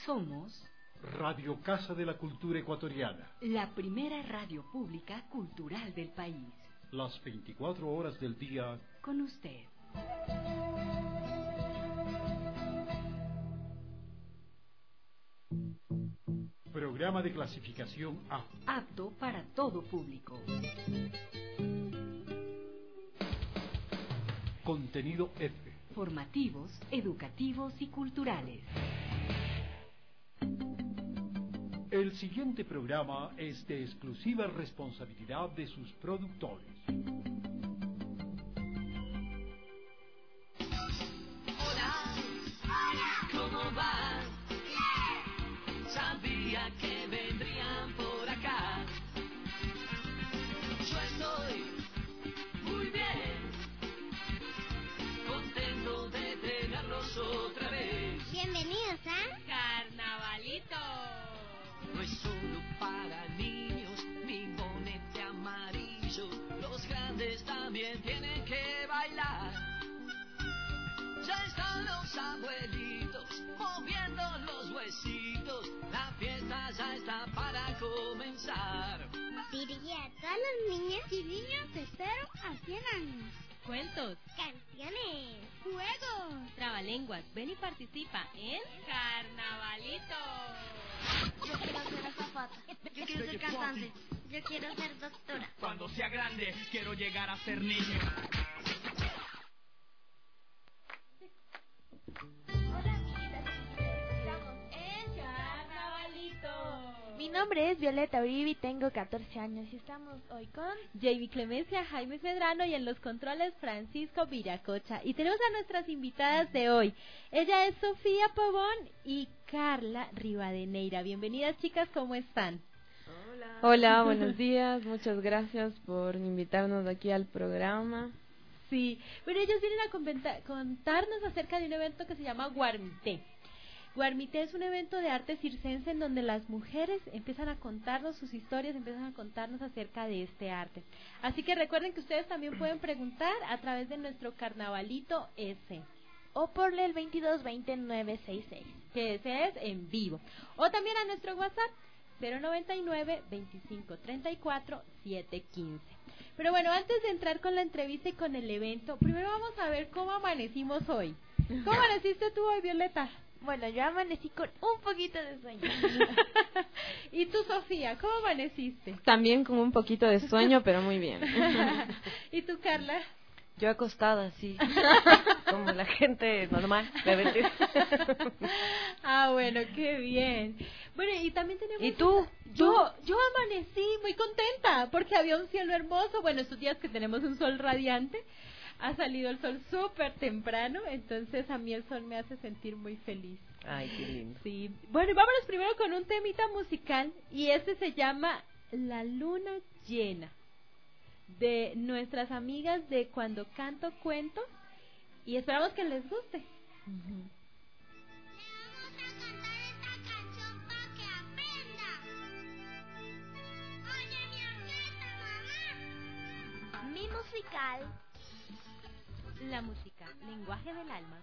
Somos Radio Casa de la Cultura Ecuatoriana, la primera radio pública cultural del país. Las 24 horas del día con usted. Programa de clasificación A. Apto para todo público. Contenido F. Formativos, educativos y culturales. El siguiente programa es de exclusiva responsabilidad de sus productores. Hola, ¿cómo va? Sabía que vendrían por acá. Yo estoy muy bien, contento de tenerlos otra vez. Bienvenidos a Carnavalito. No es solo para niños, mi bonete amarillo. Los grandes también tienen que bailar. Ya están los abuelitos moviendo los huesitos. La fiesta ya está para comenzar. Dirigida a todas las niñas y niños de 0 a 100 años. Cuentos, Canciones, juegos, trabalenguas. Ven y participa en Carnavalito. Yo quiero ser azafata. Yo quiero ser cantante. Yo quiero ser doctora. Cuando sea grande, quiero llegar a ser niño. Hola amiguitas, estamos en Carnavalito. Mi nombre es Violeta Uribe y tengo 14 años y estamos hoy con Jamie Clemencia, Jaime Medrano y en los controles Francisco Viracocha. Y tenemos a nuestras invitadas de hoy. Ella es Sofía Pavón y Carla Rivadeneira. Bienvenidas chicas, ¿cómo están? Hola, buenos días, muchas gracias por invitarnos aquí al programa. Sí, bueno, ellos vienen a contarnos acerca de un evento que se llama Guarmité. Guarmité es un evento de arte circense en donde las mujeres empiezan a contarnos sus historias, empiezan a contarnos acerca de este arte. Así que recuerden que ustedes también pueden preguntar a través de nuestro Carnavalito S. o por el 2220-966, que ese es en vivo. O también a nuestro WhatsApp 099-2534-715. Pero bueno, antes de entrar con la entrevista y con el evento, primero vamos a ver cómo amanecimos hoy. ¿Cómo amaneciste tú hoy, Violeta? Bueno, yo amanecí con un poquito de sueño. ¿Y tú, Sofía, cómo amaneciste? También con un poquito de sueño, pero muy bien. ¿Y tú, Carla? Yo acostada, sí, como la gente normal, debe decir. Ah, bueno, qué bien. Bueno, y también tenemos... ¿Y tú? Yo amanecí muy contenta, porque había un cielo hermoso. Bueno, estos días que tenemos un sol radiante, ha salido el sol súper temprano, entonces a mí el sol me hace sentir muy feliz. Ay, qué lindo. Sí. Bueno, y vámonos primero con un temita musical, y este se llama La Luna Llena, de nuestras amigas de Cuando Canto Cuento, y esperamos que les guste. Le vamos a cantar esta canción para que aprenda. Oye, mi orquesta, mamá. Mi musical. La música, lenguaje del alma.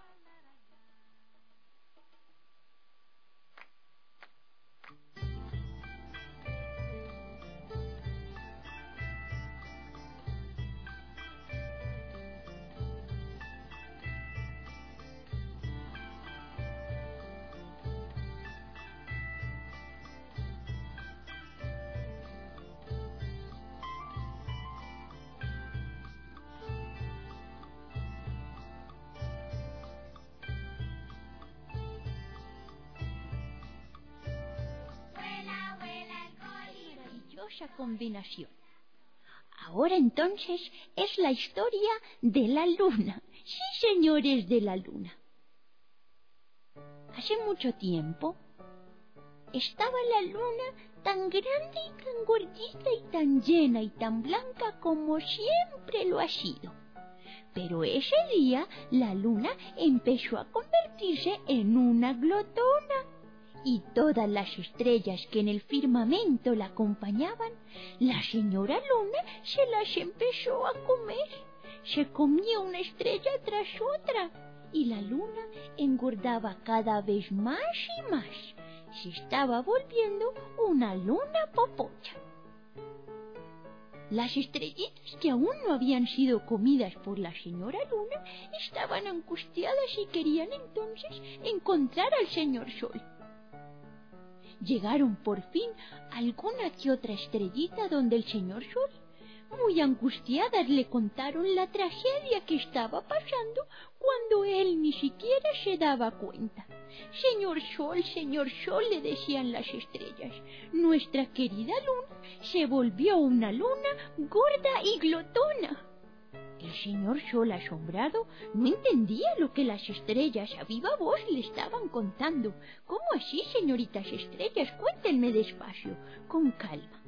Combinación. Ahora entonces es la historia de la luna. Sí, señores, de la luna. Hace mucho tiempo estaba la luna tan grande y tan gordita y tan llena y tan blanca como siempre lo ha sido. Pero ese día la luna empezó a convertirse en una glotona. Y todas las estrellas que en el firmamento la acompañaban, la señora Luna se las empezó a comer. Se comía una estrella tras otra y la luna engordaba cada vez más y más. Se estaba volviendo una luna popocha. Las estrellitas, que aún no habían sido comidas por la señora Luna, estaban angustiadas y querían entonces encontrar al señor Sol. Llegaron por fin alguna que otra estrellita donde el señor Sol. Muy angustiadas le contaron la tragedia que estaba pasando cuando él ni siquiera se daba cuenta. Señor Sol, le decían las estrellas, nuestra querida luna se volvió una luna gorda y glotona. El señor Sol, asombrado, no entendía lo que las estrellas a viva voz le estaban contando. ¿Cómo así, señoritas estrellas? Cuéntenme despacio, con calma.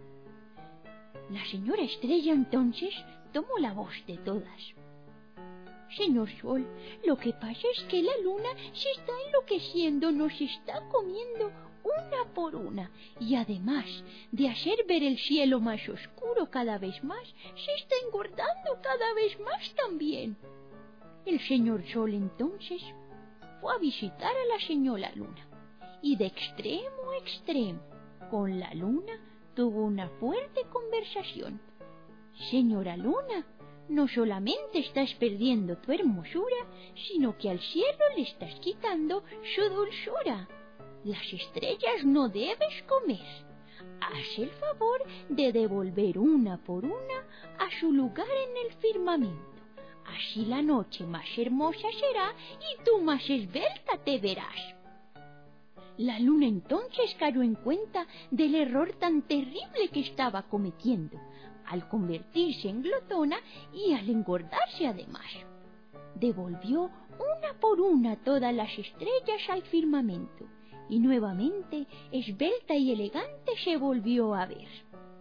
La señora Estrella entonces tomó la voz de todas. Señor Sol, lo que pasa es que la luna se está enloqueciendo, nos está comiendo una por una, y además de hacer ver el cielo más oscuro cada vez más, se está engordando cada vez más también. El señor Sol entonces fue a visitar a la señora Luna, y de extremo a extremo, con la luna, tuvo una fuerte conversación. Señora Luna, no solamente estás perdiendo tu hermosura, sino que al cielo le estás quitando su dulzura. Las estrellas no debes comer. Haz el favor de devolver una por una a su lugar en el firmamento. Así la noche más hermosa será y tú más esbelta te verás. La luna entonces cayó en cuenta del error tan terrible que estaba cometiendo, al convertirse en glotona y al engordarse además. Devolvió una por una todas las estrellas al firmamento, y nuevamente, esbelta y elegante, se volvió a ver.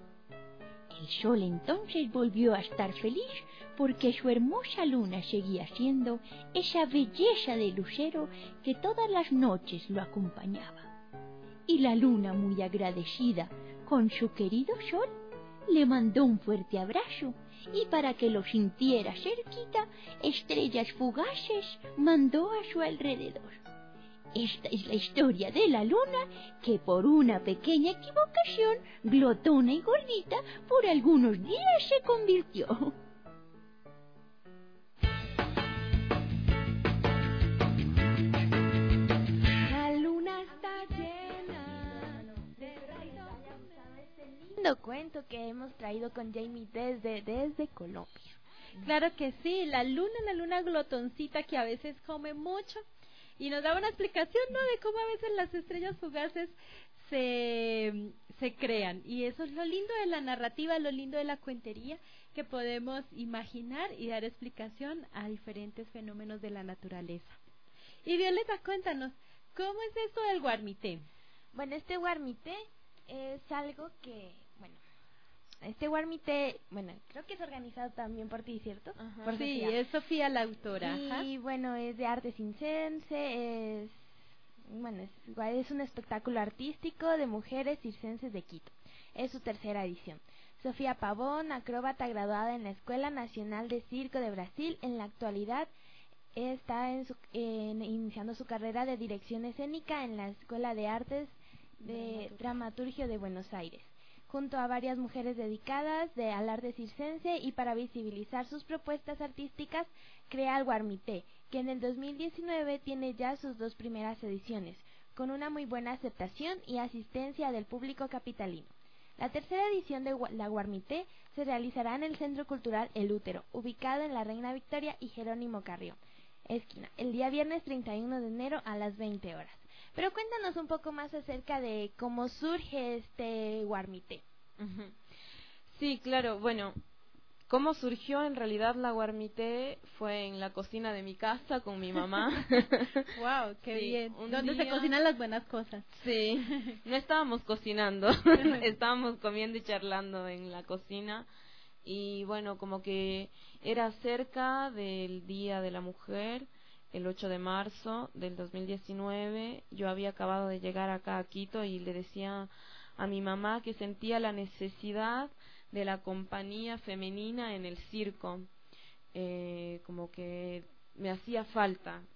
El sol entonces volvió a estar feliz porque su hermosa luna seguía siendo esa belleza de lucero que todas las noches lo acompañaba. Y la luna, muy agradecida con su querido sol, le mandó un fuerte abrazo, y para que lo sintiera cerquita, estrellas fugaces mandó a su alrededor. Esta es la historia de la luna, que por una pequeña equivocación, glotona y gordita, por algunos días se convirtió. La luna está llena de rayos. Lindo cuento que hemos traído con Jamie desde Colombia. Claro que sí, la luna glotoncita que a veces come mucho. Y nos daba una explicación, ¿no?, de cómo a veces las estrellas fugaces se crean. Y eso es lo lindo de la narrativa, lo lindo de la cuentería, que podemos imaginar y dar explicación a diferentes fenómenos de la naturaleza. Y Violeta, cuéntanos, ¿cómo es esto del guarmité? Bueno, este guarmité es algo que, este guarmité, creo que es organizado también por ti, ¿cierto? Ajá. Por sí, Sofía. es Sofía la autora. Y es de arte circense, es un espectáculo artístico de mujeres circenses de Quito. Es su tercera edición. Sofía Pavón, acróbata graduada en la Escuela Nacional de Circo de Brasil, en la actualidad está iniciando su carrera de dirección escénica en la Escuela de Artes de Dramaturgia de Buenos Aires, junto a varias mujeres dedicadas al arte circense, y para visibilizar sus propuestas artísticas crea el Guarmité, que en el 2019 tiene ya sus 2 primeras ediciones, con una muy buena aceptación y asistencia del público capitalino. La tercera edición de la Guarmité se realizará en el Centro Cultural El Útero, ubicado en la Reina Victoria y Jerónimo Carrió, esquina, el día viernes 31 de enero a las 20 horas. Pero cuéntanos un poco más acerca de cómo surge este Guarmité. Sí, claro, cómo surgió en realidad la Guarmité fue en la cocina de mi casa con mi mamá. ¡Wow! ¡Qué sí, bien! ¿Dónde se cocinan las buenas cosas? Sí, no estábamos cocinando, estábamos comiendo y charlando en la cocina. Y como que era cerca del Día de la Mujer, el 8 de marzo del 2019, yo había acabado de llegar acá a Quito y le decía a mi mamá que sentía la necesidad de la compañía femenina en el circo, como que me hacía falta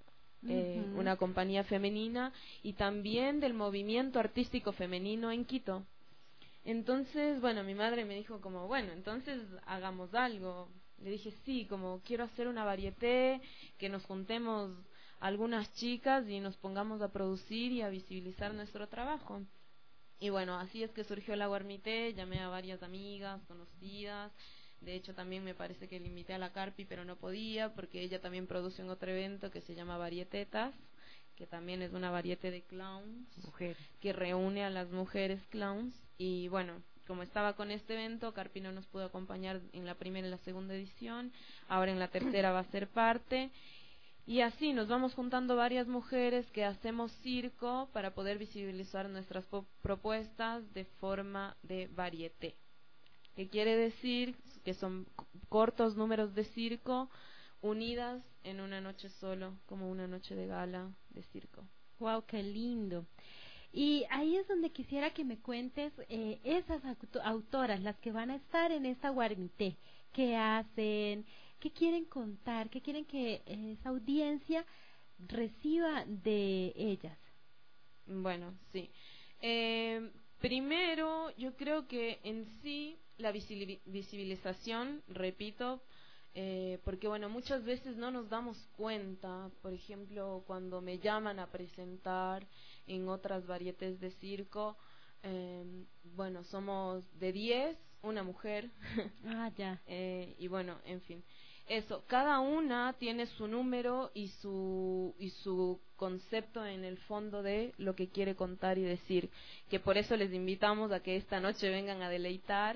una compañía femenina, y también del movimiento artístico femenino en Quito. Entonces, bueno, mi madre me dijo como, bueno, entonces hagamos algo. Le dije, sí, como quiero hacer una varieté, que nos juntemos algunas chicas y nos pongamos a producir y a visibilizar nuestro trabajo. Y bueno, así es que surgió la Guarmité. Llamé a varias amigas, conocidas. De hecho, también me parece que le invité a la Carpi, pero no podía, porque ella también produce un otro evento que se llama Varietetas, que también es una varieté de clowns, Mujeres, que reúne a las mujeres clowns. Y bueno, como estaba con este evento, Carpi no nos pudo acompañar en la primera y la segunda edición. Ahora en la tercera va a ser parte. Y así nos vamos juntando varias mujeres que hacemos circo para poder visibilizar nuestras propuestas de forma de varieté, que quiere decir que son cortos números de circo unidas en una noche solo, como una noche de gala de circo. Wow, qué lindo. Y ahí es donde quisiera que me cuentes esas autoras, las que van a estar en esta Guarmité, qué hacen, qué quieren contar, qué quieren que esa audiencia reciba de ellas. Bueno, sí. Primero, yo creo que en sí la visibilización, repito, porque bueno, muchas veces no nos damos cuenta. Por ejemplo, cuando me llaman a presentar en otras varietés de circo, bueno, somos de 10, una mujer. Ya. Y bueno, en fin, eso, cada una tiene su número y su concepto en el fondo de lo que quiere contar y decir, que por eso les invitamos a que esta noche vengan a deleitar.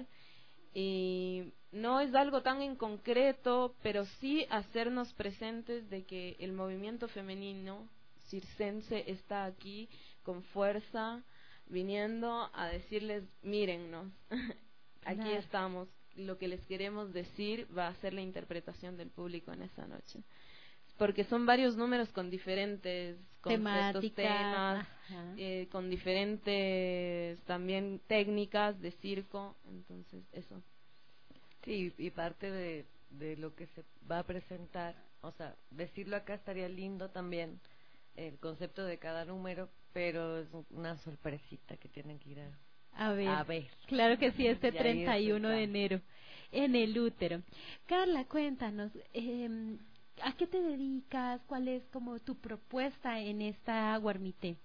Y no es algo tan en concreto, pero sí hacernos presentes de que el movimiento femenino circense está aquí con fuerza, viniendo a decirles, mírennos, aquí estamos, lo que les queremos decir va a ser la interpretación del público en esa noche. Porque son varios números con diferentes conceptos, temas, con diferentes también técnicas de circo, entonces eso. Sí, y parte de lo que se va a presentar, o sea, decirlo acá estaría lindo también, el concepto de cada número, pero es una sorpresita que tienen que ir a ver. Claro que sí, 31 de enero en el Útero. Carla, cuéntanos, ¿a qué te dedicas? ¿Cuál es como tu propuesta en esta Guarmité?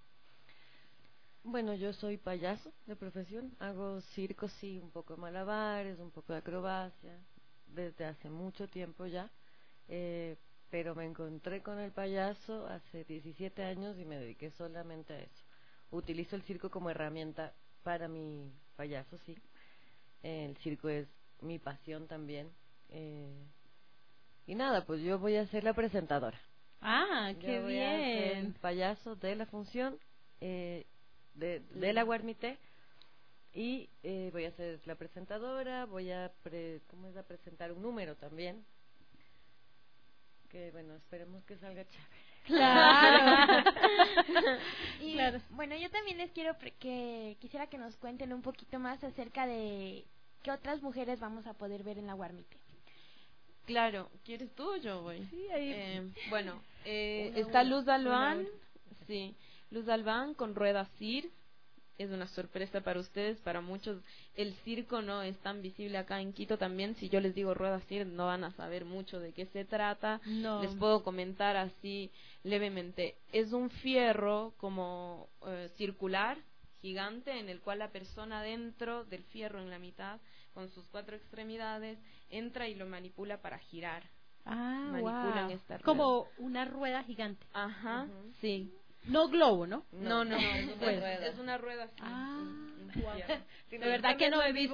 Bueno, yo soy payaso de profesión, hago circo, sí, un poco de malabares, un poco de acrobacia, desde hace mucho tiempo ya, pero me encontré con el payaso hace 17 años y me dediqué solamente a eso. Utilizo el circo como herramienta para mi payaso, sí. El circo es mi pasión también. Y nada, pues yo voy a ser la presentadora. ¡Qué voy bien! A ser el payaso de la función de la Guarmité. Y voy a ser la presentadora, voy a presentar un número también. Que bueno, esperemos que salga chévere. Claro. Y bueno, yo también les quisiera que nos cuenten un poquito más acerca de qué otras mujeres vamos a poder ver en la Guarmité. Claro, ¿quieres tú o yo voy? Sí, ahí. Bueno, está Luz Albán, sí, Luz Albán con Rueda Cir. Es una sorpresa para ustedes, para muchos. El circo no es tan visible acá en Quito también. Si yo les digo Rueda Cir, no van a saber mucho de qué se trata. No. Les puedo comentar así levemente. Es un fierro como circular, gigante, en el cual la persona dentro del fierro en la mitad, con sus 4 extremidades, entra y lo manipula para girar. Manipulan esta rueda. Como una rueda gigante. Ajá, sí. No globo, ¿no? No, es una rueda así. De verdad que no he visto.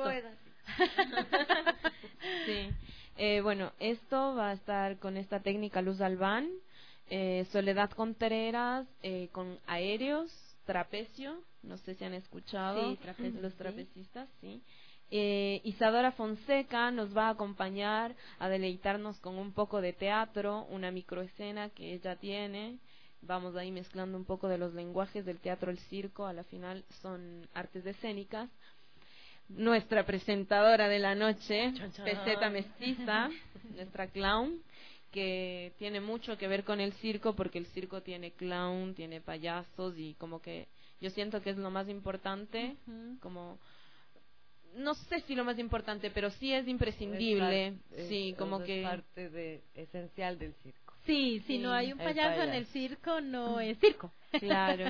Sí. Bueno, esto va a estar con esta técnica Luz Albán, Soledad Contreras, con aéreos, trapecio, no sé si han escuchado. Sí, trapecio, los trapecistas, sí. Isadora Fonseca nos va a acompañar a deleitarnos con un poco de teatro, una microescena que ella tiene. Vamos ahí mezclando un poco de los lenguajes del teatro, el circo, a la final son artes escénicas. Nuestra presentadora de la noche, Peseta Mestiza, nuestra clown, que tiene mucho que ver con el circo, porque el circo tiene clown, tiene payasos, y como que yo siento que es lo más importante, como no sé si lo más importante, pero sí es imprescindible, como que es parte esencial del circo. Sí, si no hay un payaso en el circo, no es circo. Claro.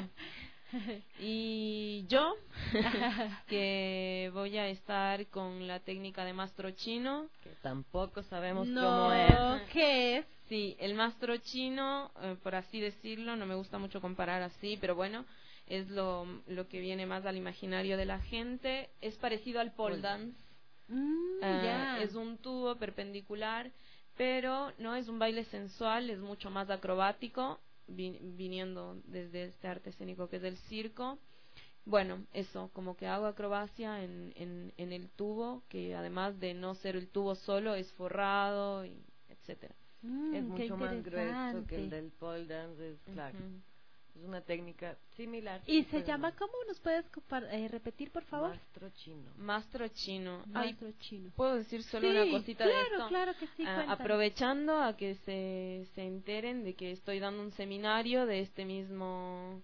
Y yo, que voy a estar con la técnica de mastro chino, que tampoco sabemos no, cómo es. ¿Qué es? Sí, el mastro chino, por así decirlo, no me gusta mucho comparar así, pero bueno, es lo que viene más al imaginario de la gente. Es parecido al pole dance. Es un tubo perpendicular, pero no es un baile sensual, es mucho más acrobático, viniendo desde este arte escénico que es el circo. Bueno, eso, como que hago acrobacia en el tubo, que además de no ser el tubo solo, es forrado, y etcétera. Es mucho más grueso que el del pole dance, es claro. Es una técnica similar. ¿Y se llama cómo? ¿Nos puedes repetir, por favor? Mastro chino. Mastro chino. Mastro chino. ¿Puedo decir solo una cosita de esto? Claro que sí. Aprovechando a que se enteren de que estoy dando un seminario de esta misma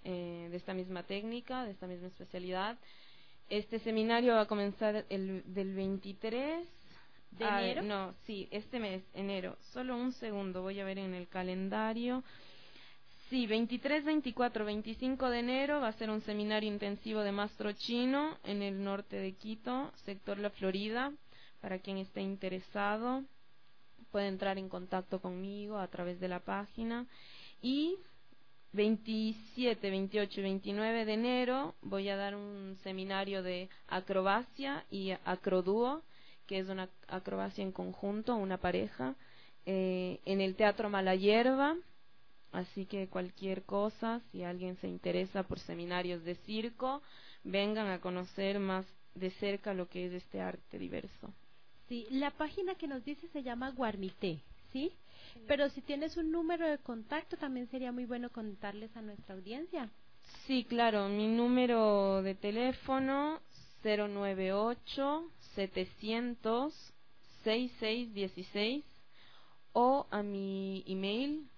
técnica, de esta misma especialidad. Este seminario va a comenzar del 23 ¿de enero? No, sí, este mes, enero. Solo un segundo, voy a ver en el calendario. Sí, 23, 24, 25 de enero va a ser un seminario intensivo de mastro chino en el norte de Quito, sector La Florida. Para quien esté interesado, puede entrar en contacto conmigo a través de la página. Y 27, 28 y 29 de enero voy a dar un seminario de acrobacia y acrodúo, que es una acrobacia en conjunto, una pareja, en el Teatro Mala Hierba. Así que cualquier cosa, si alguien se interesa por seminarios de circo, vengan a conocer más de cerca lo que es este arte diverso. Sí, la página que nos dice se llama Guarmité, ¿sí? Pero si tienes un número de contacto, también sería muy bueno contarles a nuestra audiencia. Sí, claro, mi número de teléfono 098-700-6616 o a mi email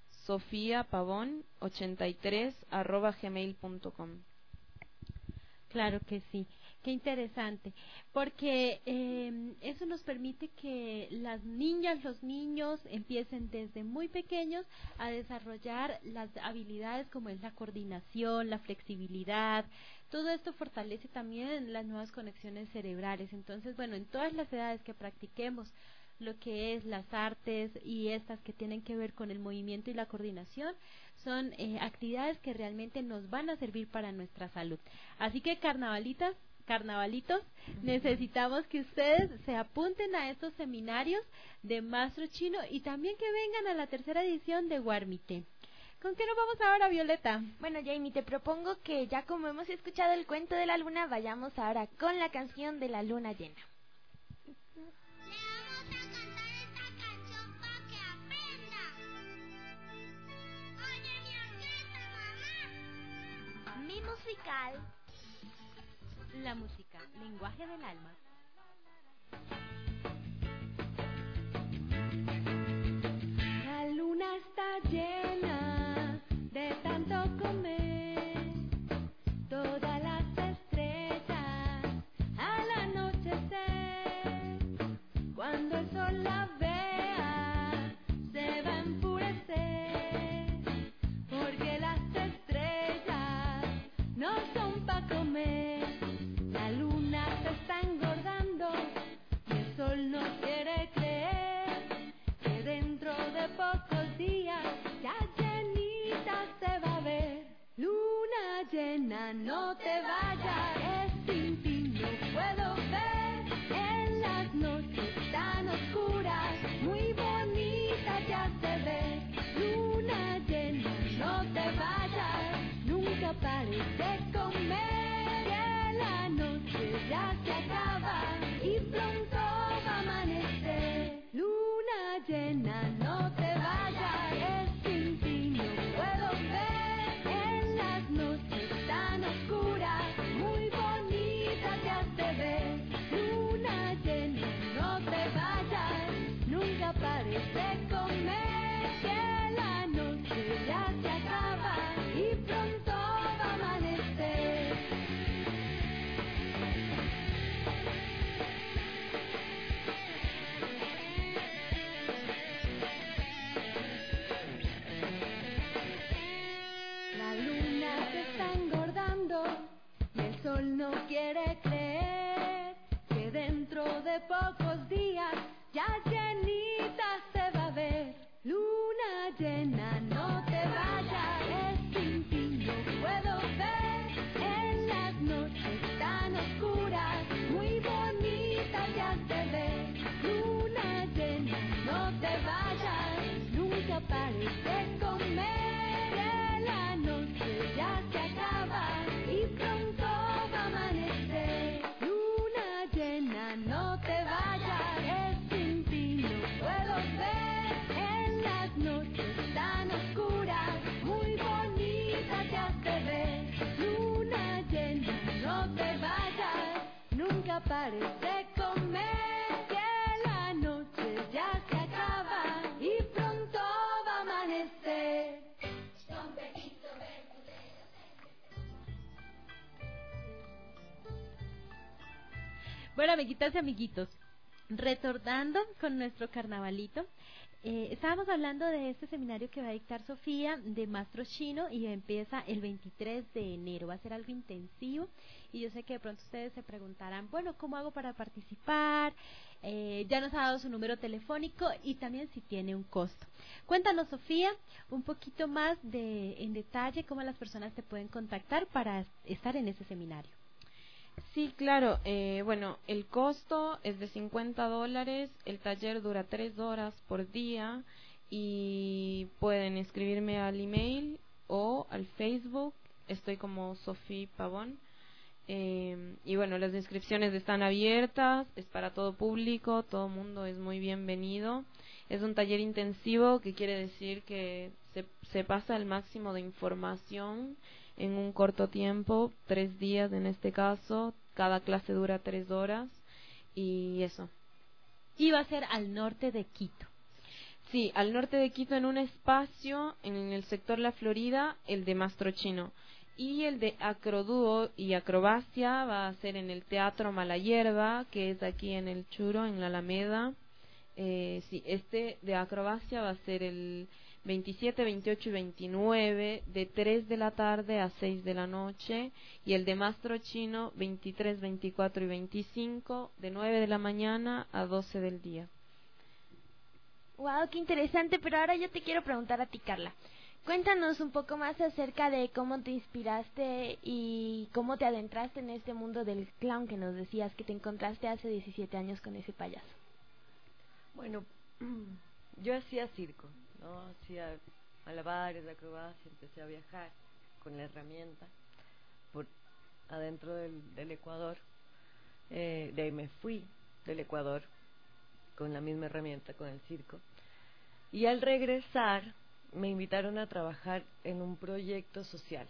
sofiapavon83@gmail.com. Claro que sí, qué interesante, porque eso nos permite que las niñas, los niños empiecen desde muy pequeños a desarrollar las habilidades como es la coordinación, la flexibilidad. Todo esto fortalece también las nuevas conexiones cerebrales. Entonces, bueno, en todas las edades que practiquemos lo que es las artes y estas que tienen que ver con el movimiento y la coordinación, son actividades que realmente nos van a servir para nuestra salud. Así que carnavalitos, necesitamos que ustedes se apunten a estos seminarios de Mastro Chino y también que vengan a la tercera edición de Guarmité. ¿Con qué nos vamos ahora, Violeta? Bueno, Jamie, te propongo que ya como hemos escuchado el cuento de la luna, vayamos ahora con la canción de la luna llena. Mi musical. La música, lenguaje del alma. La luna está llena de tanto comer. Todas las estrellas al anochecer. Cuando el sol la vea, se va a enfurecer. Porque las estrellas no son pa' comer. La luna se está engordando y el sol no quiere creer que dentro de pocos días ya llenita se va a ver. Luna llena, no te vayas, es sin ti, no puedo ver. En las noches tan oscuras, muy bonita ya se ve. Luna llena, no te vayas, nunca pares de comer. Que la noche ya se acaba y pronto va a amanecer. Luna llena, no te vayas, es sin ti, no puedo ver. En las noches tan oscuras, muy La luna se está engordando y el sol no quiere creer que dentro de pocos días ya llenita se va a ver. Luna llena, no te vayas, es sin ti no puedo ver. En las noches tan oscuras, muy bonita ya se ve. Luna llena, no te vayas, nunca pares de comer. La noche ya se acaba y pronto va a amanecer. Luna llena, no te vayas, es sin ti no puedo ver. En las noches tan oscuras, muy bonita ya se ve. Luna llena, no te vayas, nunca pares de comer. Que la noche ya se acaba y pronto va a amanecer. Bueno, amiguitas y amiguitos, retornando con nuestro carnavalito, estábamos hablando de este seminario que va a dictar Sofía de Mastro Chino y empieza el 23 de enero. Va a ser algo intensivo y yo sé que de pronto ustedes se preguntarán, bueno, ¿cómo hago para participar? Ya nos ha dado su número telefónico y también si tiene un costo. Cuéntanos, Sofía, un poquito más en detalle cómo las personas te pueden contactar para estar en ese seminario. Sí, claro. Bueno, el costo es de $50. El taller dura 3 horas por día y pueden escribirme al email o al Facebook. Estoy como Sofía Pavón. Y bueno, las inscripciones están abiertas, es para todo público, todo mundo es muy bienvenido. Es un taller intensivo, que quiere decir que se pasa el máximo de información en un corto tiempo, 3 días en este caso, cada clase dura 3 horas y eso. Y va a ser al norte de Quito. Sí, al norte de Quito, en un espacio en el sector La Florida, el de Mastro Chino. Y el de acrodúo y acrobacia va a ser en el Teatro Mala Hierba, que es aquí en el Churo, en la Alameda. Sí, este de acrobacia va a ser el 27, 28 y 29 de 3 de la tarde a 6 de la noche, y el de Mastro Chino 23, 24 y 25 de 9 de la mañana a 12 del día. Wow, qué interesante, pero ahora yo te quiero preguntar a ti, Carla. Cuéntanos un poco más acerca de cómo te inspiraste y cómo te adentraste en este mundo del clown que nos decías que te encontraste hace 17 años con ese payaso. Bueno, yo hacía circo, ¿no? Hacía malabares, acrobacia, empecé a viajar con la herramienta por adentro del Ecuador. De ahí me fui del Ecuador con la misma herramienta, con el circo. Y al regresar me invitaron a trabajar en un proyecto social,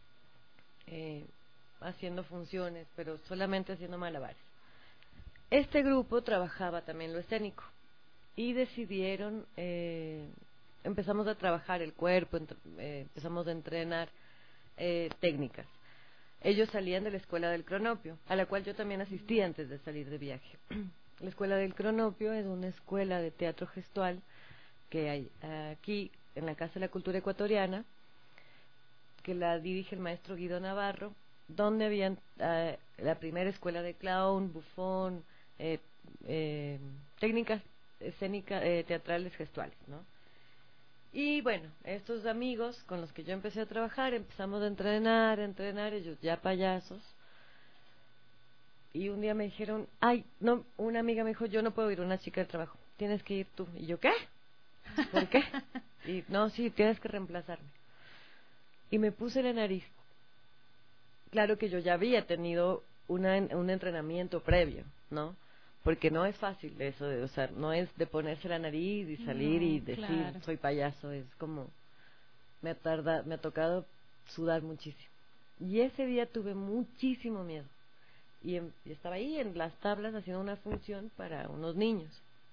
haciendo funciones, pero solamente haciendo malabares. Este grupo trabajaba también lo escénico y decidieron, empezamos a trabajar el cuerpo, empezamos a entrenar técnicas. Ellos salían de la Escuela del Cronopio, a la cual yo también asistí antes de salir de viaje. La Escuela del Cronopio es una escuela de teatro gestual que hay aquí en la Casa de la Cultura Ecuatoriana, que la dirige el maestro Guido Navarro, donde habían la primera escuela de clown, bufón, técnicas escénicas, teatrales gestuales, ¿no? Y bueno, estos amigos con los que yo empecé a trabajar, empezamos a entrenar, ellos ya payasos, y un día me dijeron, ay, no, una amiga me dijo, yo no puedo ir, una chica de trabajo, tienes que ir tú. Y yo, ¿qué? ¿Por qué? Y no, sí, tienes que reemplazarme. Y me puse la nariz. Claro que yo ya había tenido un entrenamiento previo, ¿no? Porque no es fácil eso de usar, no es de ponerse la nariz y salir y decir, claro, soy payaso, es como, me ha tocado sudar muchísimo. Y ese día tuve muchísimo miedo. Y estaba ahí en las tablas haciendo una función para unos niños.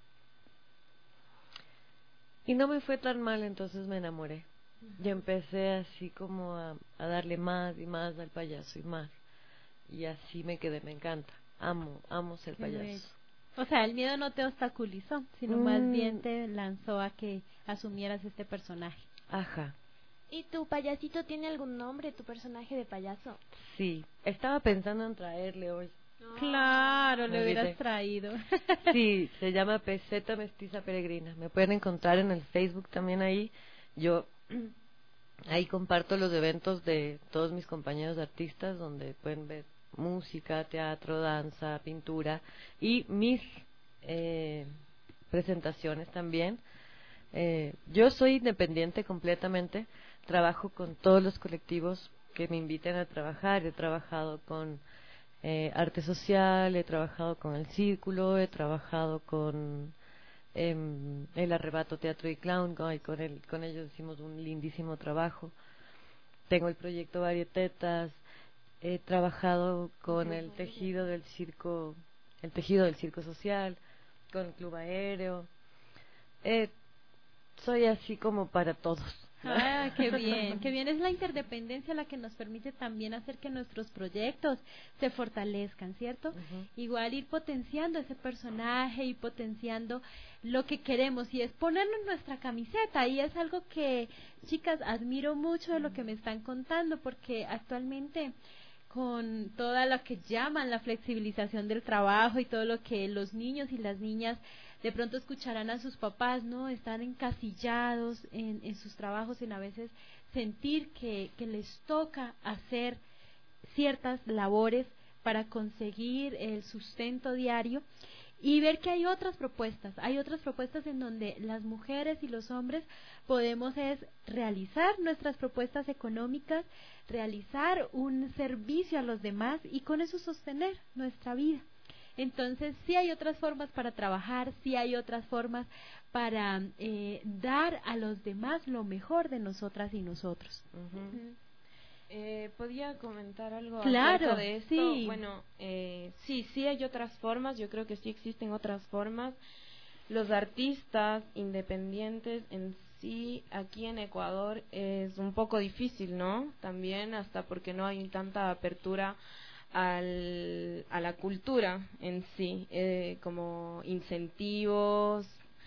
Y no me fue tan mal, entonces me enamoré. Y empecé así como a darle más y más al payaso y más. Y así me quedé, me encanta. Amo ser payaso. Bello. O sea, el miedo no te obstaculizó, sino más bien te lanzó a que asumieras este personaje. Ajá. ¿Y tu payasito tiene algún nombre, tu personaje de payaso? Sí, estaba pensando en traerle hoy. Claro, Me le hubieras olvidé. traído. Sí, se llama Peseta Mestiza Peregrina. Me pueden encontrar en el Facebook también ahí. Yo ahí comparto los eventos de todos mis compañeros artistas, donde pueden ver música, teatro, danza, pintura y mis presentaciones también. Yo soy independiente completamente, trabajo con todos los colectivos que me inviten a trabajar. He trabajado con arte social, he trabajado con el Círculo, he trabajado con el Arrebato Teatro y Clown, con ellos hicimos un lindísimo trabajo. Tengo el proyecto Varietetas, he trabajado con el tejido del circo social, con el Club Aéreo. Soy así como para todos. Ah, qué bien, qué bien. Es la interdependencia la que nos permite también hacer que nuestros proyectos se fortalezcan, ¿cierto? Igual ir potenciando ese personaje y potenciando lo que queremos, y es ponerlo en nuestra camiseta, y es algo que, chicas, admiro mucho de lo que me están contando, porque actualmente con toda lo que llaman la flexibilización del trabajo y todo lo que los niños y las niñas de pronto escucharán a sus papás, ¿no? Están encasillados en sus trabajos, en a veces sentir que les toca hacer ciertas labores para conseguir el sustento diario, y ver que hay otras propuestas en donde las mujeres y los hombres podemos realizar nuestras propuestas económicas, realizar un servicio a los demás y con eso sostener nuestra vida. Entonces, sí hay otras formas para trabajar, sí hay otras formas para dar a los demás lo mejor de nosotras y nosotros. ¿Podía comentar algo Claro, acerca de esto? sí. Bueno, sí hay otras formas, yo creo que sí existen otras formas. Los artistas independientes en sí, aquí en Ecuador, es un poco difícil, ¿no? También, hasta porque no hay tanta apertura a la cultura en sí, como incentivos,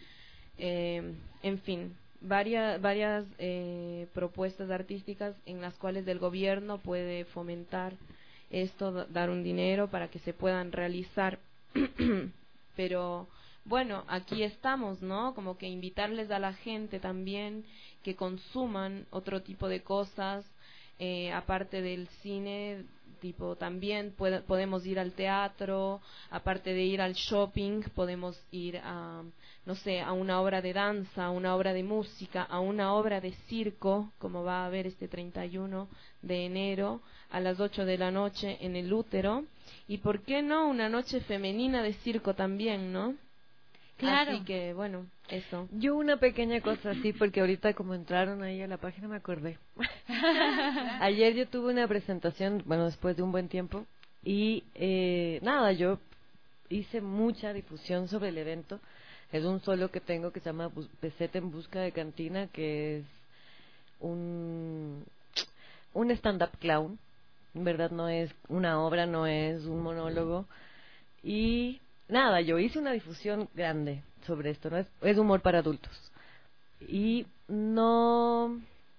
en fin, varias propuestas artísticas en las cuales el gobierno puede fomentar esto, dar un dinero para que se puedan realizar. Pero bueno, aquí estamos, ¿no? Como que invitarles a la gente también que consuman otro tipo de cosas, aparte del cine. Tipo, también podemos ir al teatro, aparte de ir al shopping, podemos ir a, no sé, a una obra de danza, a una obra de música, a una obra de circo, como va a haber este 31 de enero a las 8 de la noche en el Útero. Y por qué no una noche femenina de circo también, ¿no? Claro. Así que, bueno, eso. Yo una pequeña cosa así, porque ahorita como entraron ahí a la página me acordé. Ayer yo tuve una presentación, bueno, después de un buen tiempo, y nada, yo hice mucha difusión sobre el evento. Es un solo que tengo que se llama Peseta en Busca de Cantina, que es un stand-up clown. En verdad no es una obra, no es un monólogo. Y nada, yo hice una difusión grande sobre esto, ¿no? Es humor para adultos. Y no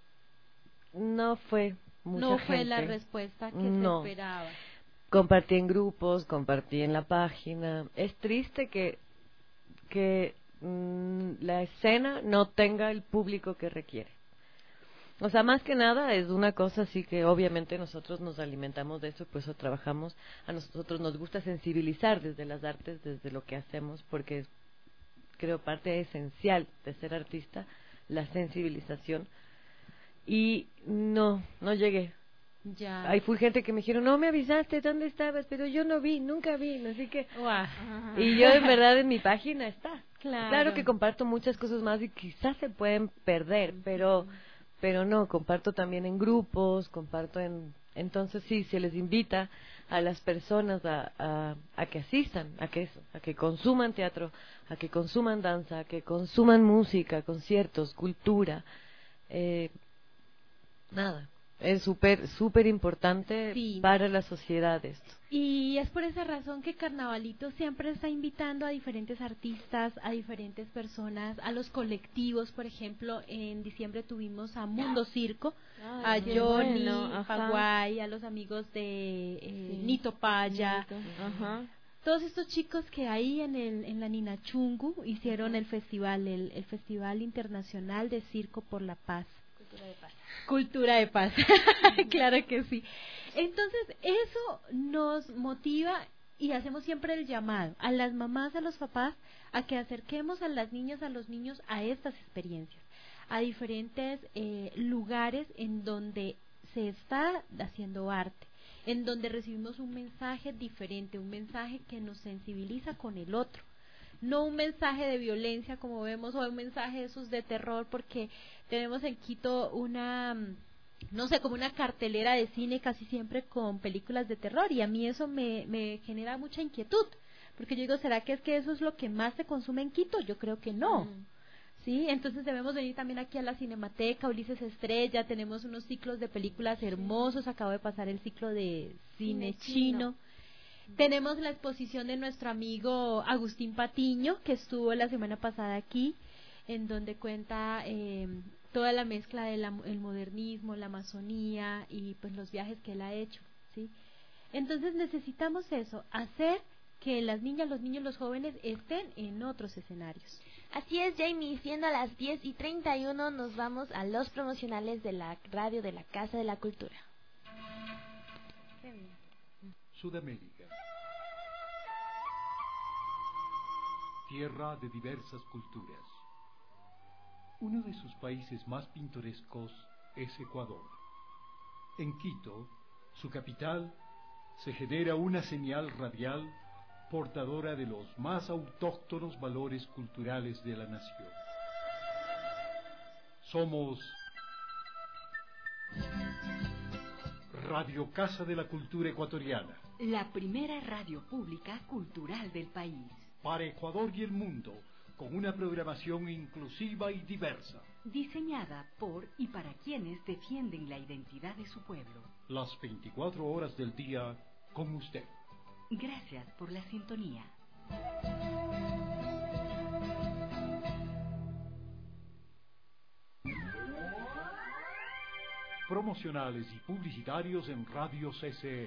fue mucha No fue gente. la respuesta que No. se esperaba. Compartí en grupos, compartí en la página. Es triste que la escena no tenga el público que requiere. O sea, más que nada es una cosa así que obviamente nosotros nos alimentamos de eso, por eso trabajamos. A nosotros nos gusta sensibilizar desde las artes, desde lo que hacemos, porque es, creo, parte esencial de ser artista, la sensibilización. Y no llegué. Ya. Ahí fue gente que me dijeron, no me avisaste, ¿dónde estabas? Pero yo no vi, nunca vi, así que... Y yo en verdad en mi página está. Claro que comparto muchas cosas más y quizás se pueden perder, pero no, comparto también en grupos, entonces sí, se les invita a las personas a que asistan, a que consuman teatro, a que consuman danza, a que consuman música, conciertos, cultura, nada. Es súper importante para la sociedad esto. Y es por esa razón que Carnavalito siempre está invitando a diferentes artistas, a diferentes personas, a los colectivos. Por ejemplo, en diciembre tuvimos a Mundo Circo, a Johnny, Paguay, a los amigos de Nito Paya. Todos estos chicos que ahí en la Ninachungu hicieron el festival, el Festival Internacional de Circo por la Paz. Cultura de paz. Claro que sí. Entonces, eso nos motiva y hacemos siempre el llamado a las mamás, a los papás, a que acerquemos a las niñas, a los niños a estas experiencias, a diferentes lugares en donde se está haciendo arte, en donde recibimos un mensaje diferente, un mensaje que nos sensibiliza con el otro. No un mensaje de violencia como vemos, o un mensaje de esos de terror, porque tenemos en Quito una, no sé, como una cartelera de cine casi siempre con películas de terror, y a mí eso me genera mucha inquietud, porque yo digo, ¿será que eso es lo que más se consume en Quito? Yo creo que no. ¿Sí? Entonces debemos venir también aquí a la Cinemateca, Ulises Estrella, tenemos unos ciclos de películas hermosos, acabo de pasar el ciclo de cine chino. Tenemos la exposición de nuestro amigo Agustín Patiño, que estuvo la semana pasada aquí, en donde cuenta toda la mezcla del el modernismo, la Amazonía y pues los viajes que él ha hecho, ¿sí? Entonces necesitamos eso, hacer que las niñas, los niños, los jóvenes estén en otros escenarios. Así es, Jamie, siendo a las 10:31 nos vamos a los promocionales de la radio de la Casa de la Cultura. Sudamérica. Tierra de diversas culturas. Uno de sus países más pintorescos es Ecuador. En Quito, su capital, se genera una señal radial portadora de los más autóctonos valores culturales de la nación. Somos Radio Casa de la Cultura Ecuatoriana. La primera radio pública cultural del país. Para Ecuador y el mundo, con una programación inclusiva y diversa. Diseñada por y para quienes defienden la identidad de su pueblo. Las 24 horas del día con usted. Gracias por la sintonía. Promocionales y publicitarios en Radio CCE.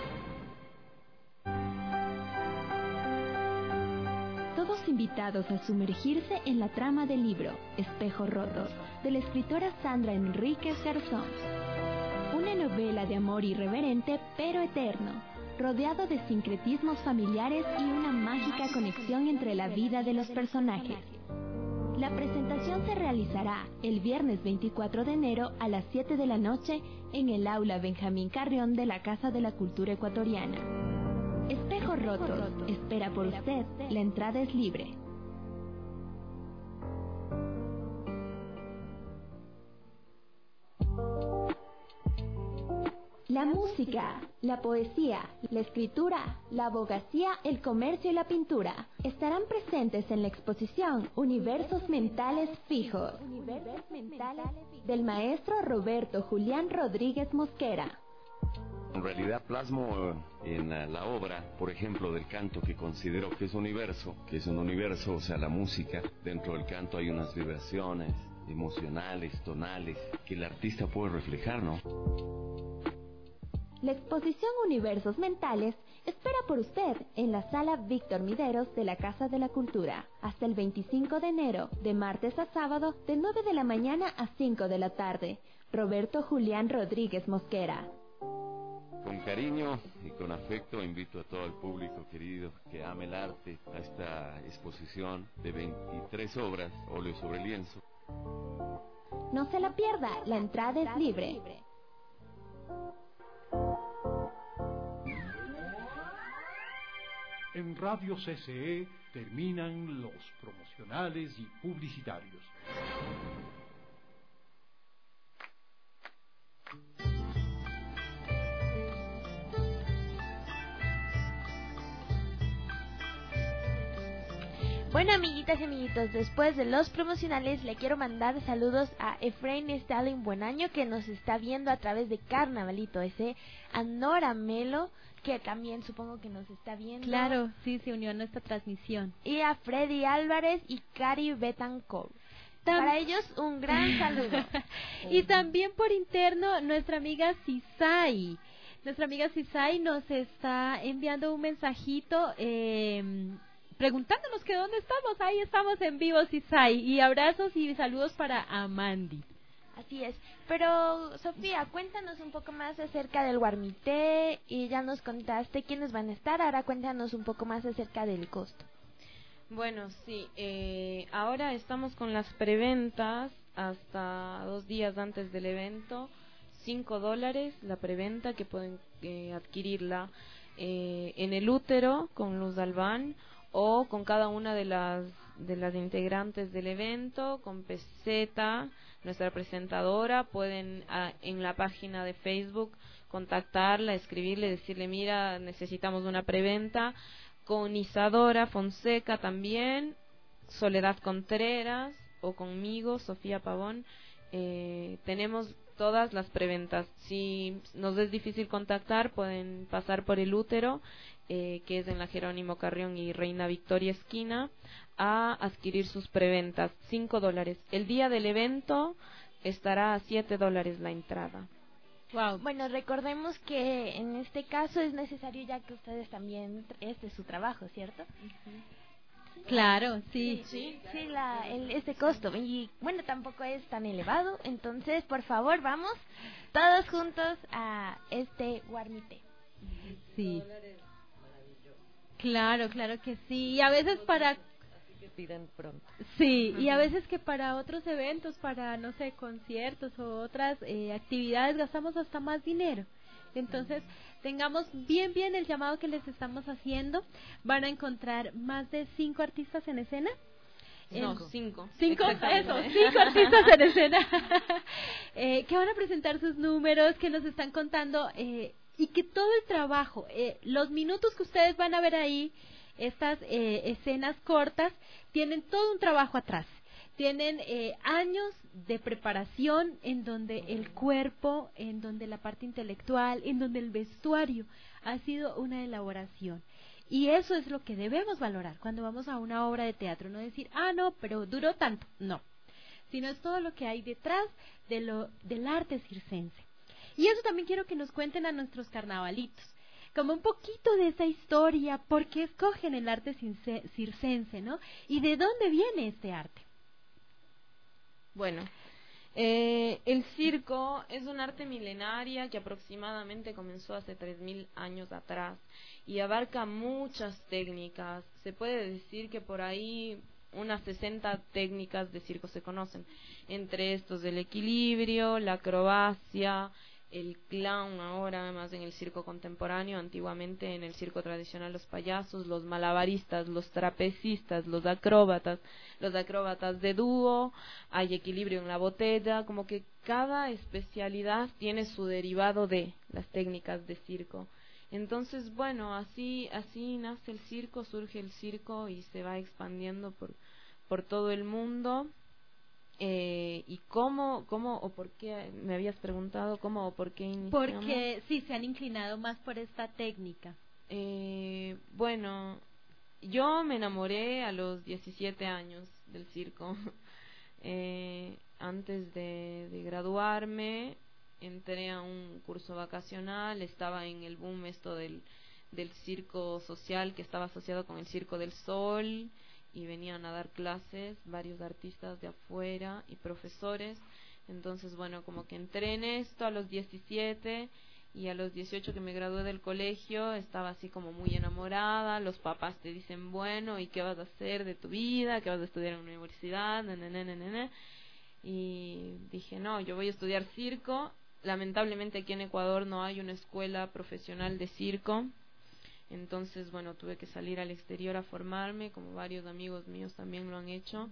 Todos invitados a sumergirse en la trama del libro Espejos Rotos, de la escritora Sandra Enríquez Garzón. Una novela de amor irreverente pero eterno, rodeado de sincretismos familiares y una mágica conexión entre la vida de los personajes. La presentación se realizará el viernes 24 de enero a las 7 de la noche en el aula Benjamín Carrión de la Casa de la Cultura Ecuatoriana. Espejos Rotos espera por usted, la entrada es libre. La música, la poesía, la escritura, la abogacía, el comercio y la pintura estarán presentes en la exposición Universos Mentales Fijos del maestro Roberto Julián Rodríguez Mosquera. En realidad plasmo en la obra, por ejemplo, del canto, que considero que es un universo, o sea, la música. Dentro del canto hay unas vibraciones emocionales, tonales, que el artista puede reflejar, ¿no? La exposición Universos Mentales espera por usted en la sala Víctor Mideros de la Casa de la Cultura hasta el 25 de enero, de martes a sábado, de 9 de la mañana a 5 de la tarde. Roberto Julián Rodríguez Mosquera. Con cariño y con afecto invito a todo el público querido que ame el arte a esta exposición de 23 obras, óleo sobre lienzo. No se la pierda, la entrada es libre. En Radio CCE terminan los promocionales y publicitarios. Bueno, amiguitas y amiguitos, después de los promocionales le quiero mandar saludos a Efraín Stalin Buenaño, que nos está viendo a través de Carnavalito ese, a Nora Melo, que también supongo que nos está viendo. Claro, sí, se unió a nuestra transmisión. Y a Freddy Álvarez y Cari Betancourt. Para ellos un gran saludo. Y también por interno nuestra amiga Cisay. Nuestra amiga Cisay nos está enviando un mensajito preguntándonos que dónde estamos. Ahí estamos en vivo, Cisay. Y abrazos y saludos para Amandi. Así es. Pero, Sofía, cuéntanos un poco más acerca del Guarmité. Y ya nos contaste quiénes van a estar. Ahora cuéntanos un poco más acerca del costo. Bueno, sí. Ahora estamos con las preventas hasta 2 días antes del evento. $5 la preventa, que pueden adquirirla en el útero con Luz Albán, o con cada una de las integrantes del evento, con Peseta, nuestra presentadora. Pueden en la página de Facebook contactarla, escribirle, decirle: mira, necesitamos una preventa. Con Isadora Fonseca también, Soledad Contreras, o conmigo, Sofía Pavón. Tenemos todas las preventas. Si nos es difícil contactar, pueden pasar por el útero, que es en la Jerónimo Carrión y Reina Victoria esquina, a adquirir sus preventas. $5. El día del evento estará a $7 la entrada. Wow. Bueno, recordemos que en este caso es necesario, ya que ustedes también, este es su trabajo, ¿cierto? Claro, sí. Sí, este costo. Y bueno, tampoco es tan elevado. Entonces, por favor, vamos todos juntos a este Guarmité. Sí. Claro que sí. Y a veces para... Piden pronto. Sí, y a veces que para otros eventos, para, no sé, conciertos o otras actividades, gastamos hasta más dinero. Entonces, tengamos bien el llamado que les estamos haciendo. Van a encontrar más de 5 artistas en escena. No, 5. 5 artistas en escena que van a presentar sus números, que nos están contando, y que todo el trabajo, los minutos que ustedes van a ver ahí, estas escenas cortas, tienen todo un trabajo atrás. Tienen años de preparación, en donde el cuerpo, en donde la parte intelectual, en donde el vestuario ha sido una elaboración. Y eso es lo que debemos valorar cuando vamos a una obra de teatro. No decir, no, pero duró tanto. No. Sino es todo lo que hay detrás del arte circense. Y eso también quiero que nos cuenten a nuestros carnavalitos. Como un poquito de esa historia, por qué escogen el arte circense, ¿no? Y de dónde viene este arte. Bueno, el circo es un arte milenaria que aproximadamente comenzó hace 3.000 años atrás y abarca muchas técnicas. Se puede decir que por ahí unas 60 técnicas de circo se conocen, entre estos el equilibrio, la acrobacia, el clown ahora más en el circo contemporáneo, antiguamente en el circo tradicional los payasos, los malabaristas, los trapecistas, los acróbatas de dúo, hay equilibrio en la botella, como que cada especialidad tiene su derivado de las técnicas de circo. Entonces, bueno, así nace el circo, surge el circo y se va expandiendo por todo el mundo. ¿Y cómo o por qué? Me habías preguntado cómo o por qué iniciamos. Porque sí, se han inclinado más por esta técnica. Bueno, yo me enamoré a los 17 años del circo. Antes de graduarme, entré a un curso vacacional, estaba en el boom esto del circo social, que estaba asociado con el Circo del Sol, y venían a dar clases varios artistas de afuera y profesores. Entonces, bueno, como que entré en esto a los 17, y a los 18 que me gradué del colegio estaba así como muy enamorada. Los papás te dicen, bueno, ¿y qué vas a hacer de tu vida? ¿Qué vas a estudiar en una universidad? Y dije, no, yo voy a estudiar circo. Lamentablemente aquí en Ecuador no hay una escuela profesional de circo. Entonces, bueno, tuve que salir al exterior a formarme, como varios amigos míos también lo han hecho.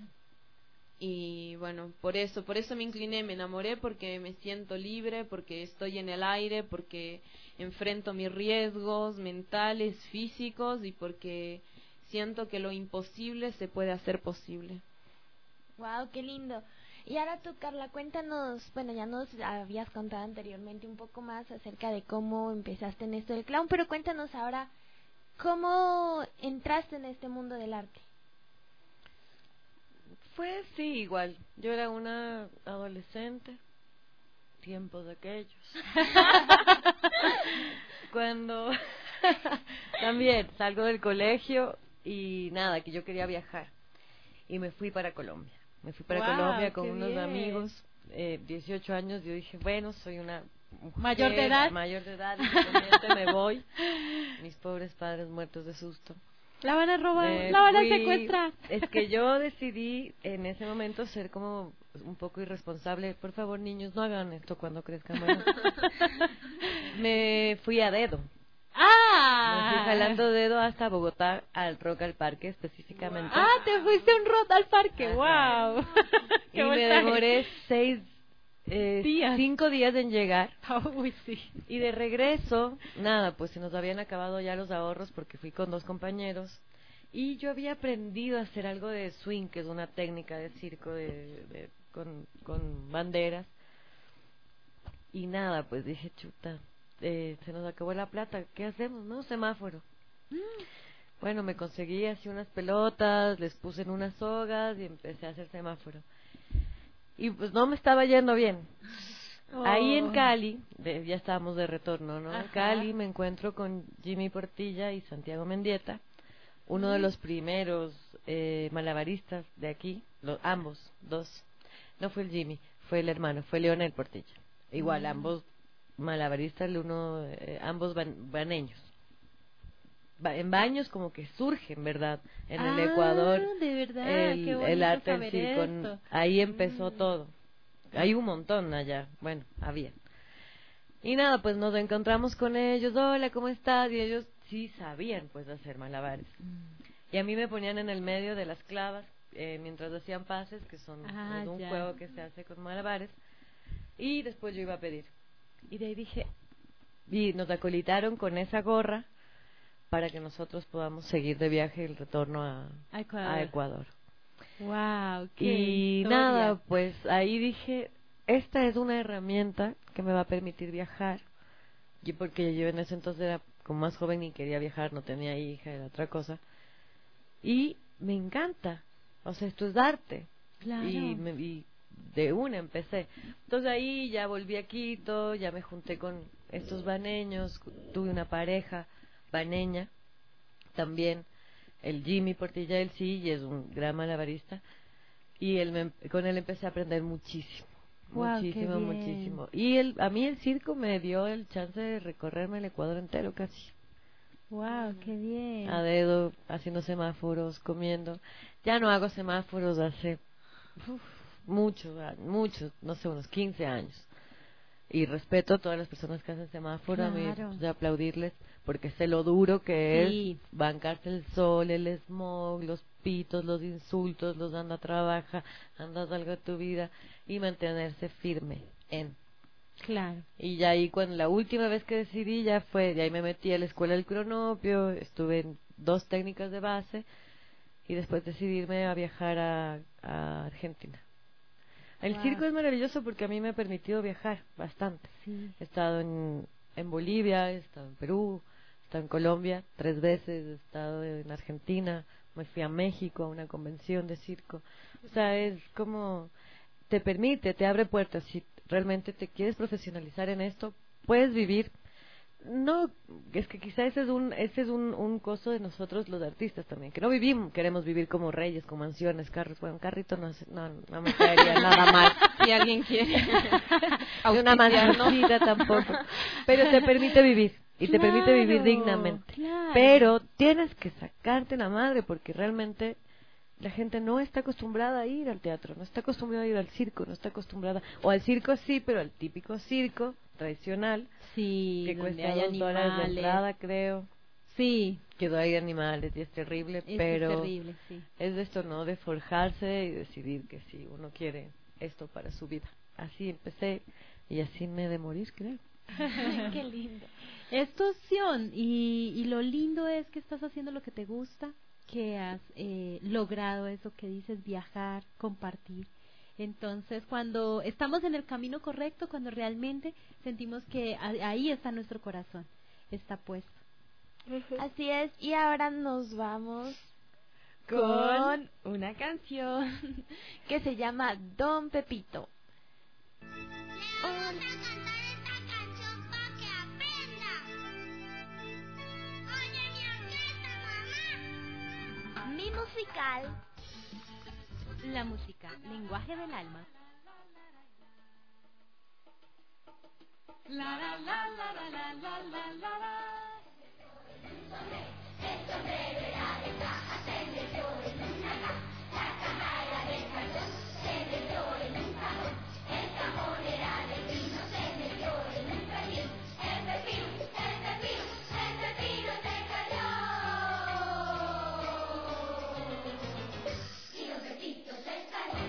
Y bueno, por eso me incliné, me enamoré, porque me siento libre, porque estoy en el aire, porque enfrento mis riesgos mentales, físicos, y porque siento que lo imposible se puede hacer posible. Wow, qué lindo. Y ahora tú, Carla, cuéntanos, bueno, ya nos habías contado anteriormente un poco más acerca de cómo empezaste en esto del clown, pero cuéntanos ahora, ¿cómo entraste en este mundo del arte? Fue sí, igual. Yo era una adolescente, tiempos aquellos. Cuando también salgo del colegio y nada, que yo quería viajar. Y me fui para Colombia. Me fui para Colombia con unos amigos, 18 años. Yo dije, bueno, soy una mujer mayor de edad, independiente, me voy. Mis pobres padres muertos de susto. La van a robar, la van a secuestrar. Es que yo decidí en ese momento ser como un poco irresponsable. Por favor, niños, no hagan esto cuando crezcan. Bueno, me fui a dedo. Me fui jalando dedo hasta Bogotá, al Rock al Parque específicamente. Te fuiste a un Rock al Parque, wow. Y me demoré 5 días en llegar. Uy, sí. Y de regreso, nada, pues se nos habían acabado ya los ahorros porque fui con 2 compañeros. Y yo había aprendido a hacer algo de swing, que es una técnica de circo con banderas. Y nada, pues dije, chuta, se nos acabó la plata, ¿qué hacemos? No, semáforo. Bueno, me conseguí así unas pelotas, les puse en unas sogas y empecé a hacer semáforo. Y pues no me estaba yendo bien. Ahí en Cali, ya estábamos de retorno, ¿no? En Cali me encuentro con Jimmy Portilla y Santiago Mendieta, uno de los primeros malabaristas de aquí, ambos, 2. No fue el Jimmy, fue el hermano, fue Leonel Portilla. Igual, ambos malabaristas, ambos baneños. En baños como que surgen, ¿verdad? En el Ecuador, de verdad, el arte en sí, ahí empezó todo. Hay un montón allá, bueno, había. Y nada, pues nos encontramos con ellos, hola, ¿cómo estás? Y ellos sí sabían, pues, hacer malabares. Y a mí me ponían en el medio de las clavas, mientras hacían pases, que son un juego que se hace con malabares. Y después yo iba a pedir. Y de ahí dije, y nos acolitaron con esa gorra para que nosotros podamos seguir de viaje el retorno a Ecuador. Wow, qué y historia. Nada, pues ahí dije, esta es una herramienta que me va a permitir viajar. Y porque yo en ese entonces era como más joven y quería viajar, no tenía hija, era otra cosa. Y me encanta, o sea, esto es arte. Claro. Y de una empecé. Entonces ahí ya volví a Quito, ya me junté con estos baneños, tuve una pareja baneña también, el Jimmy Portilla, él sí, y es un gran malabarista, y con él empecé a aprender muchísimo. Muchísimo. Y a mí el circo me dio el chance de recorrerme el Ecuador entero casi. Wow, qué bien. A dedo, haciendo semáforos, comiendo. Ya no hago semáforos hace muchos, no sé, unos 15 años. Y respeto a todas las personas que hacen semáforo, claro. A mí, de aplaudirles, porque sé lo duro que es bancarse el sol, el smog, los pitos, los insultos, los anda, trabaja, anda, salga de tu vida, y mantenerse firme en. Claro. Y ya ahí, cuando la última vez que decidí, de ahí me metí a la escuela del cronopio, estuve en 2 técnicas de base, y después decidirme a viajar a Argentina. El circo es maravilloso porque a mí me ha permitido viajar bastante. He estado en Bolivia, he estado en Perú, he estado en Colombia 3 veces, he estado en Argentina, me fui a México a una convención de circo. O sea, es como, te abre puertas. Si realmente te quieres profesionalizar en esto, puedes vivir. No, es que quizá ese es un costo de nosotros los artistas también, que no queremos vivir como reyes, con mansiones, carros. Bueno, un carrito no me caería nada mal. Si alguien quiere. Una mansioncita tampoco. Pero te permite vivir, y te permite vivir dignamente. Claro. Pero tienes que sacarte la madre, porque realmente la gente no está acostumbrada a ir al teatro, no está acostumbrada a ir al circo, no está acostumbrada, o al circo sí, pero al típico circo tradicional, que cuesta $2 de entrada, creo. Sí. Que hay animales y es terrible, pero es terrible, sí. Es de esto, ¿no? De forjarse y decidir que sí, uno quiere esto para su vida. Así empecé y así me he de morir, creo. Qué lindo. Es tu opción y lo lindo es que estás haciendo lo que te gusta que has logrado eso que dices, viajar, compartir. Entonces, cuando estamos en el camino correcto, cuando realmente sentimos que ahí está nuestro corazón, está puesto. Así es, y ahora nos vamos con una canción que se llama Don Pepito. Vamos a cantar esta canción para que aprenda. Oye, mi orquesta, mamá. Mi musical. La música, lenguaje del alma. La la la la la la la la la la. El sombrero era de caja, se metió en una caja. La caja era de cartón, se metió en un cajón. El cajón era de pino, se metió en un pepino. El pepino, el pepino, el pepino se cayó. Y Don Pepito se cayó.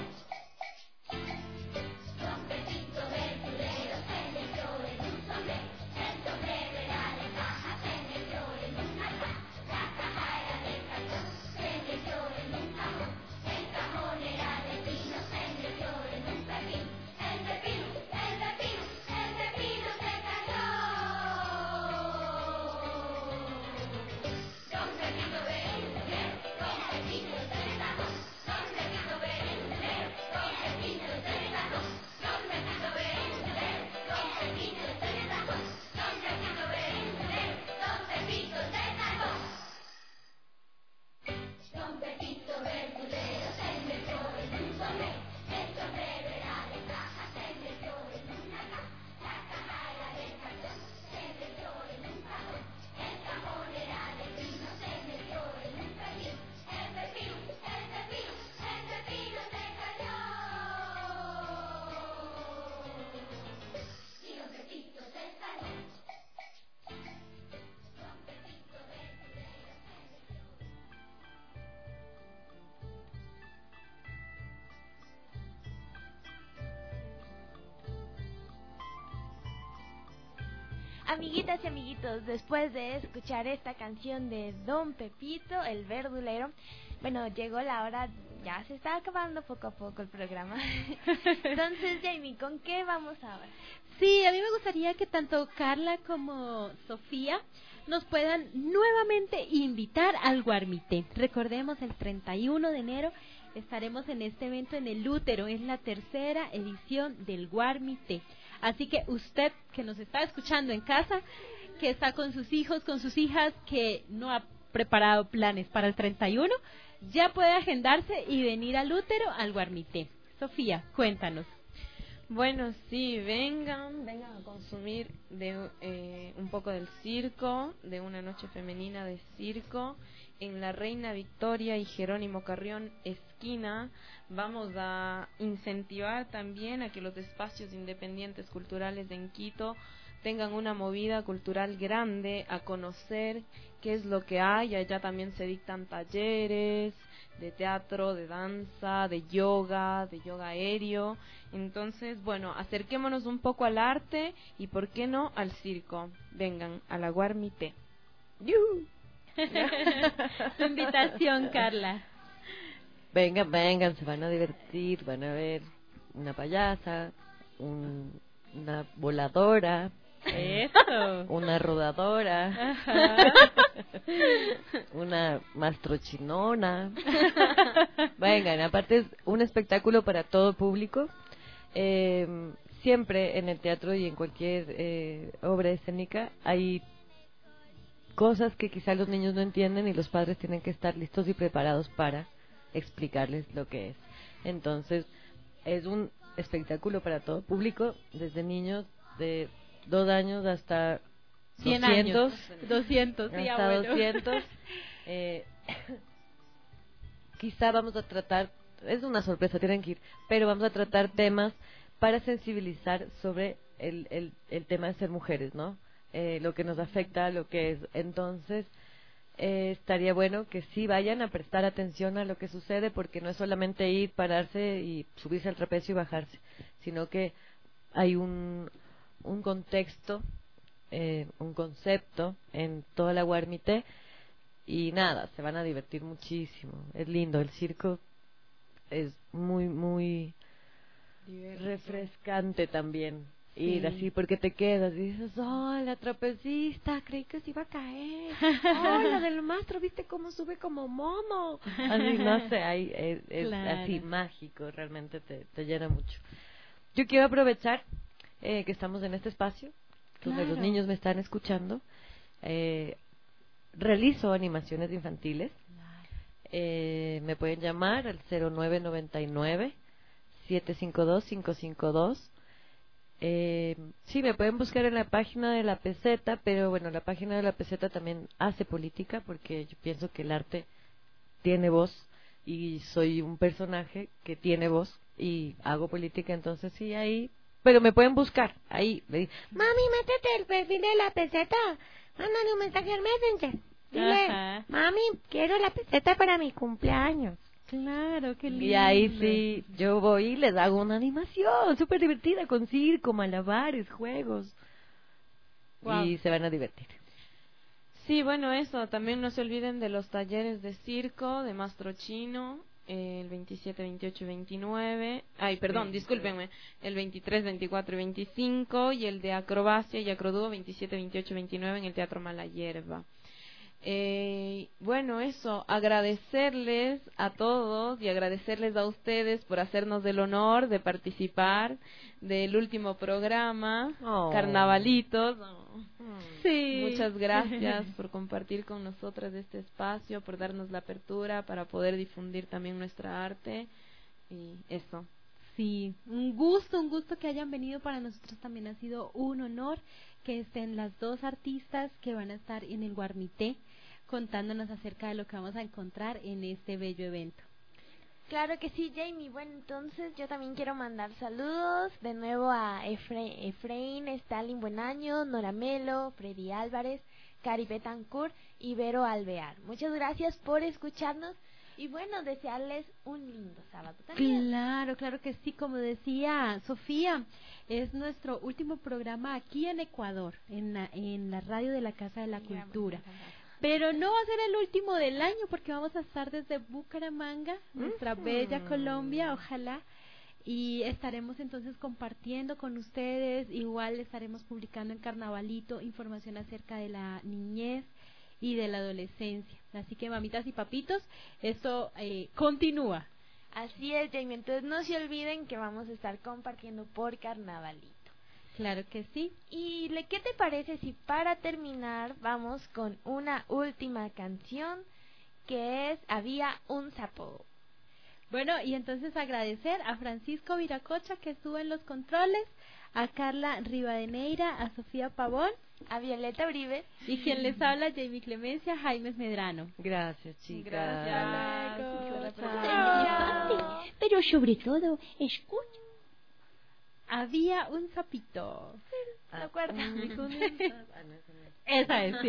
Don Pepito verdulero se metió en un sombrero. El sombrero era de caja, se metió en una caja. La caja era de cartón, se metió en un cajón. El cajón era de pino, se metió en un pepino. El pepino, el pepino, el pepino se cayó. Don Pepito verdulero, Don Pepito se cayó. Don Pepito verdulero, Don Pepito se cayó. Don Pepito verdulero, Don Pepito se cayó. Don Pepito verdulero, Don Pepito se cayó. Don Pepito verdulero se metió en un sombrero. El sombrero era de caja, se metió en una caja. La caja era de cartón, se metió en un cajón. El cajón era de pino, se metió en un pepino. El pepino, el pepino, el pepino se cayó. Y Don Pepito se cayó. Don Pepito verdulero se metió. Amiguitas y amiguitos, después de escuchar esta canción de Don Pepito, el verdulero, bueno, llegó la hora, ya se está acabando poco a poco el programa. Entonces, Jamie, ¿con qué vamos ahora? Sí, a mí me gustaría que tanto Carla como Sofía nos puedan nuevamente invitar al Guarmité. Recordemos, el 31 de enero estaremos en este evento en el Útero, es la tercera edición del Guarmité. Así que usted que nos está escuchando en casa, que está con sus hijos, con sus hijas, que no ha preparado planes para el 31, ya puede agendarse y venir al Útero, al Guarmité. Sofía, cuéntanos. Bueno, sí, vengan a consumir de un poco del circo, de una noche femenina de circo, en la Reina Victoria y Jerónimo Carrión, esquina. Vamos a incentivar también a que los espacios independientes culturales en Quito tengan una movida cultural grande, a conocer qué es lo que hay. Allá también se dictan talleres de teatro, de danza, de yoga aéreo. Entonces, bueno, acerquémonos un poco al arte y, ¿por qué no?, al circo. Vengan a la Guarmité. Tu invitación, Carla. Vengan, se van a divertir, van a ver una payasa, una voladora, una rodadora, una mastrochinona. Vengan, aparte es un espectáculo para todo público. Siempre en el teatro y en cualquier obra escénica hay cosas que quizá los niños no entienden y los padres tienen que estar listos y preparados para explicarles lo que es. Entonces, es un espectáculo para todo público, desde niños de 2 años hasta 100 200, años. 200, sí, hasta abuelo. 200. Quizá vamos a tratar, es una sorpresa, tienen que ir, pero vamos a tratar temas para sensibilizar sobre el tema de ser mujeres, ¿no? Lo que nos afecta, lo que es. Entonces, estaría bueno que sí vayan a prestar atención a lo que sucede, porque no es solamente ir, pararse y subirse al trapecio y bajarse, sino que hay un contexto, un concepto en toda la Guarmité y nada, se van a divertir muchísimo. Es lindo, el circo es muy, muy refrescante también. Ir así, porque te quedas y dices, oh, la trapecista, creí que se iba a caer. Oh, la del maestro, ¿viste cómo sube como mono? Así, no sé, es así mágico, realmente te llena mucho. Yo quiero aprovechar que estamos en este espacio, donde los niños me están escuchando. Realizo animaciones infantiles. Me pueden llamar al 0999-752-552. Sí, me pueden buscar en la página de la Peseta, pero bueno, la página de la Peseta también hace política, porque yo pienso que el arte tiene voz y soy un personaje que tiene voz y hago política, entonces sí, ahí, pero me pueden buscar ahí. Mami, métete el perfil de la Peseta, mándale un mensaje al Messenger, dile, mami, quiero la Peseta para mi cumpleaños. Claro, qué lindo. Y ahí sí, yo voy y les hago una animación súper divertida con circo, malabares, juegos. Wow. Y se van a divertir. Sí, bueno, eso. También no se olviden de los talleres de circo de Mastro Chino, el 27, 28 y 29. Ay, perdón, discúlpenme. El 23, 24 y 25. Y el de acrobacia y acrodúo 27, 28 y 29 en el Teatro Mala Hierba. Bueno, eso, agradecerles a todos y agradecerles a ustedes por hacernos el honor de participar del último programa, Carnavalitos. Sí. Muchas gracias por compartir con nosotras este espacio, por darnos la apertura para poder difundir también nuestra arte y eso. Sí, un gusto que hayan venido. Para nosotros también ha sido un honor que estén las dos artistas que van a estar en el Guarmité contándonos acerca de lo que vamos a encontrar en este bello evento. Claro que sí, Jamie. Bueno, entonces yo también quiero mandar saludos de nuevo a Efraín, Stalin Buenaño, Nora Melo, Freddy Álvarez, Cari Betancourt y Vero Alvear. Muchas gracias por escucharnos y bueno, desearles un lindo sábado también. Claro que sí, como decía Sofía, es nuestro último programa aquí en Ecuador, en la radio de la Casa de la Cultura. Pero no va a ser el último del año porque vamos a estar desde Bucaramanga, nuestra bella Colombia, ojalá, y estaremos entonces compartiendo con ustedes. Igual estaremos publicando en Carnavalito información acerca de la niñez y de la adolescencia. Así que mamitas y papitos, esto continúa. Así es, Jamie. Entonces no se olviden que vamos a estar compartiendo por Carnavalito. Claro que sí. ¿Y qué te parece si para terminar vamos con una última canción que es Había un sapo? Bueno, y entonces agradecer a Francisco Viracocha que estuvo en los controles, a Carla Rivadeneira, a Sofía Pavón, a Violeta Uribe y quien les habla, Jamie Clemencia, Jaime Medrano. Gracias, chicas. Gracias. Pero sobre todo, escucha. Había un sapito. ¿Te acuerdas? Esa es, sí.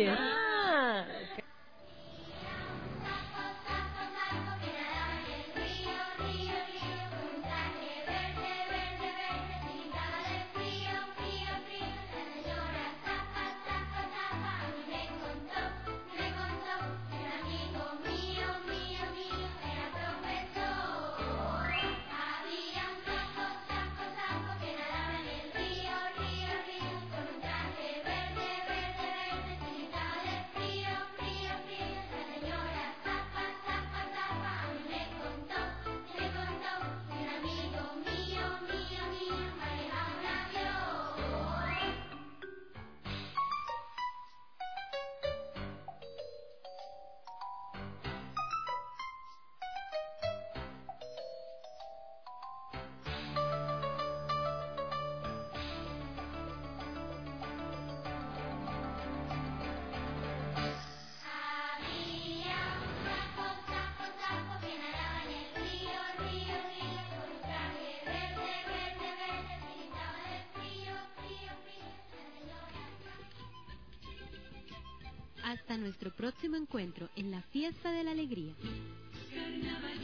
Hasta nuestro próximo encuentro en la Fiesta de la Alegría.